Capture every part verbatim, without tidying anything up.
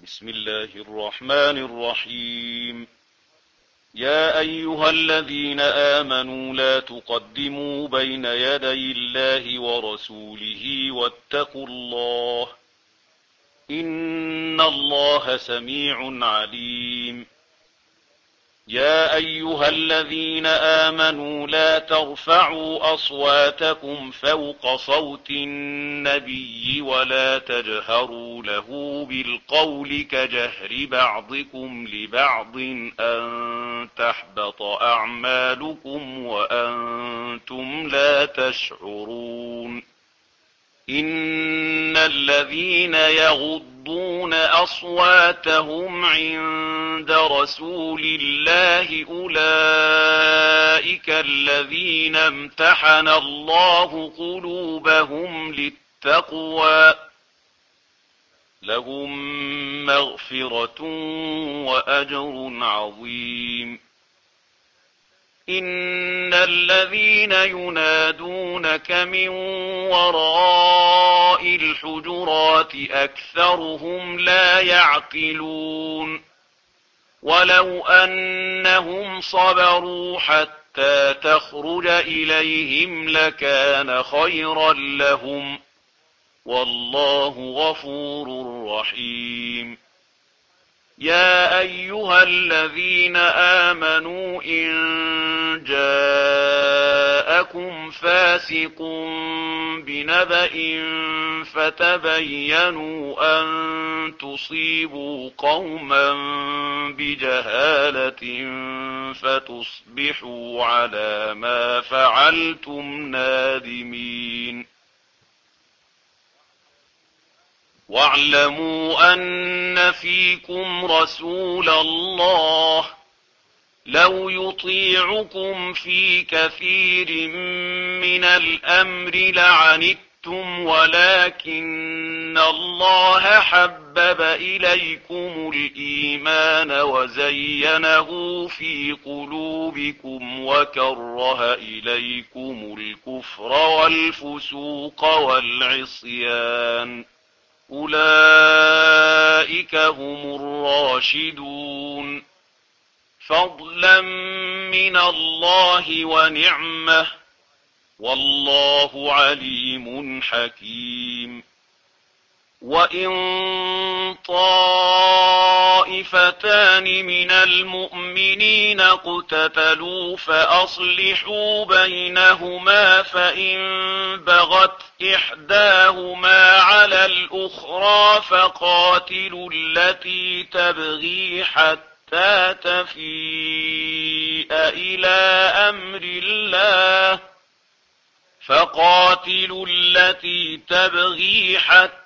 بسم الله الرحمن الرحيم. يا أيها الذين آمنوا لا تقدموا بين يدي الله ورسوله واتقوا الله إن الله سميع عليم. يا أيها الذين آمنوا لا ترفعوا أصواتكم فوق صوت النبي ولا تجهروا له بالقول كجهر بعضكم لبعض أن تحبط أعمالكم وأنتم لا تشعرون. إن الذين يغضون أصواتهم عند رسول الله أولئك الذين امتحن الله قلوبهم للتقوى لهم مغفرة وأجر عظيم. إن الذين ينادونك من وراء الحجرات أكثرهم لا يعقلون. ولو أنهم صبروا حتى تخرج إليهم لكان خيرا لهم والله غفور رحيم. يا أيها الذين آمنوا إن جاءكم فاسق بنبأ فتبينوا أن تصيبوا قوما بجهالة فتصبحوا على ما فعلتم نادمين. واعلموا أن فيكم رسول الله لو يطيعكم في كثير من الأمر لعنتم ولكن الله حبب إليكم الإيمان وزينه في قلوبكم وكره إليكم الكفر والفسوق والعصيان أولئك هم الراشدون فضلا من الله ونعمة والله عليم حكيم. وإن طائفتان من المؤمنين اقتتلوا فأصلحوا بينهما فإن بغت إحداهما على الأخرى فقاتلوا التي تبغي حتى تفيء إلى أمر الله فقاتلوا التي تبغي حتى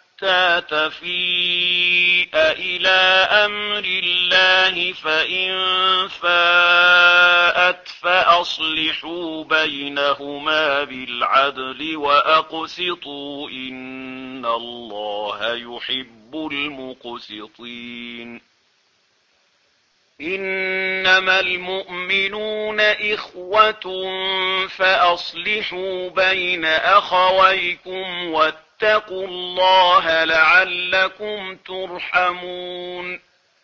تفيء إلى أمر الله فإن فاءت فأصلحوا بينهما بالعدل وأقسطوا إن الله يحب المقسطين. إنما المؤمنون إخوة فأصلحوا بين أخويكم واتقوا الله لعلكم ترحمون.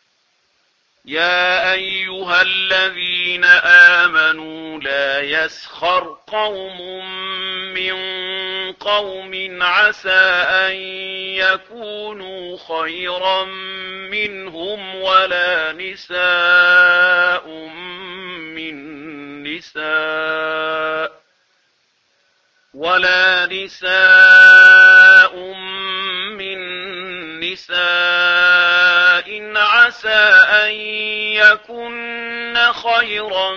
يا أيها الذين آمنوا لا يسخر قوم من قوم عسى أن يكونوا خيرا منهم ولا نساء من نساء ولا نساء من نساء عسى أن يكن خيرا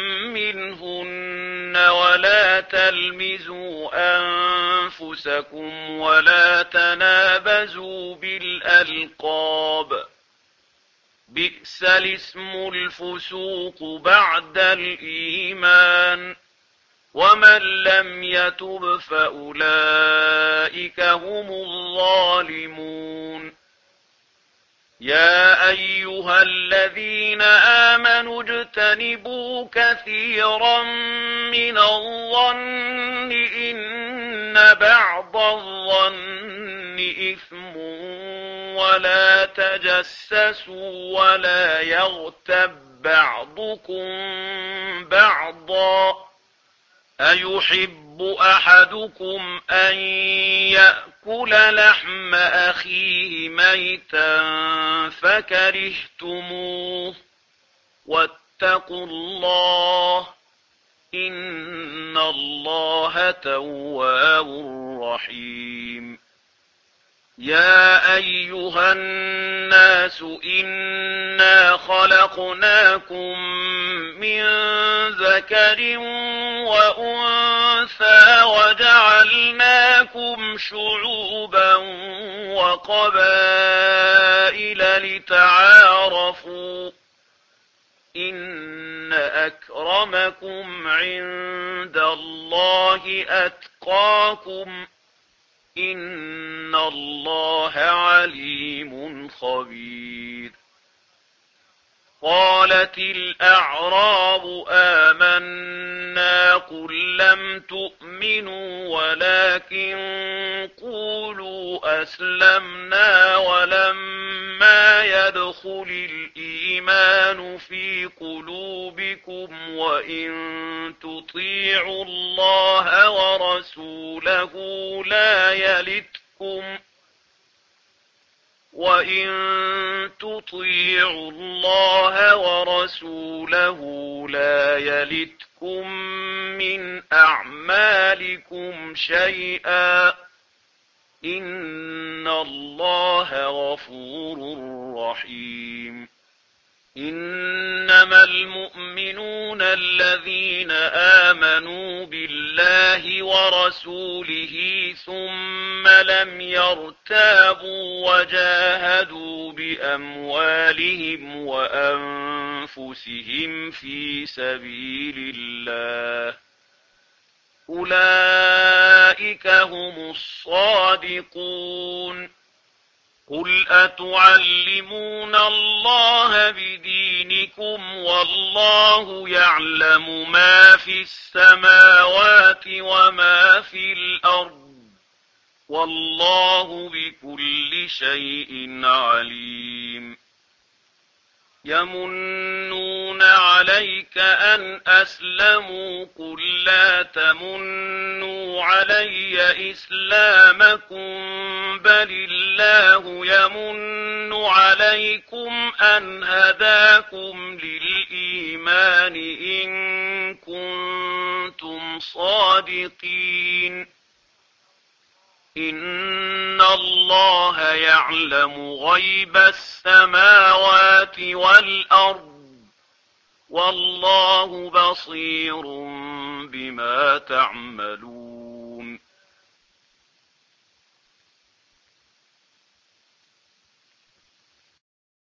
منهن ولا تلمزوا أنفسكم ولا تنابزوا بالألقاب بئس الاسم الفسوق بعد الإيمان ومن لم يتب فأولئك هم الظالمون. يا أيها الذين آمنوا اجتنبوا كثيرا من الظن إن بعض الظن إثم ولا تجسسوا ولا يغتب بعضكم بعضا أيحب أحدكم أن يأكل لحم أخيه ميتا فكرهتموه واتقوا الله إن الله تواب رحيم يا أيها الناس إنا خلقناكم من ذكر وأنثى وجعلناكم شعوبا وقبائل لتعارفوا إن أكرمكم عند الله أتقاكم إن الله عليم خبير قالت الأعراب آمنا قل لم تؤمنوا ولكن قولوا أسلمنا ولما يدخل الإيمان في قلوبكم وإن تطيعوا الله ورسوله لا يلتكم وَإِن تُطِيعُوا اللَّهَ وَرَسُولَهُ لَا يَلِتْكُم مِّنْ أَعْمَالِكُمْ شَيْئًا ۚ إِنَّ اللَّهَ غَفُورٌ رَّحِيمٌ إِنَّمَا الْمُؤْمِنُونَ الَّذِينَ آمَنُوا بِاللَّهِ وَرَسُولِهِ ثُمَّ لَمْ يَرْتَابُوا وَجَاهَدُوا بِأَمْوَالِهِمْ وَأَنفُسِهِمْ فِي سَبِيلِ اللَّهِ أُولَئِكَ هُمُ الصَّادِقُونَ قُلْ أَتُعَلِّمُونَ اللَّهَ بِدِينِكُمْ وَاللَّهُ يَعْلَمُ مَا فِي السَّمَاوَاتِ وَمَا فِي الْأَرْضِ وَاللَّهُ بِكُلِّ شَيْءٍ عَلِيمٌ يَمُنُّونَ عَلَيْكَ أَنْ أَسْلَمُوا قُل لَّا تَمُنُّوا عَلَيَّ إِسْلَامَكُم بَلِ اللَّهُ يَمُنُّ عَلَيْكُمْ أَنْ هَدَاكُمْ لِلْإِيمَانِ إِن كُنتُمْ صَادِقِينَ إِنَّ اللَّهَ يَعْلَمُ غَيْبَ السَّمَاوَاتِ وَالْأَرْضِ وَاللَّهُ بَصِيرٌ بِمَا تَعْمَلُونَ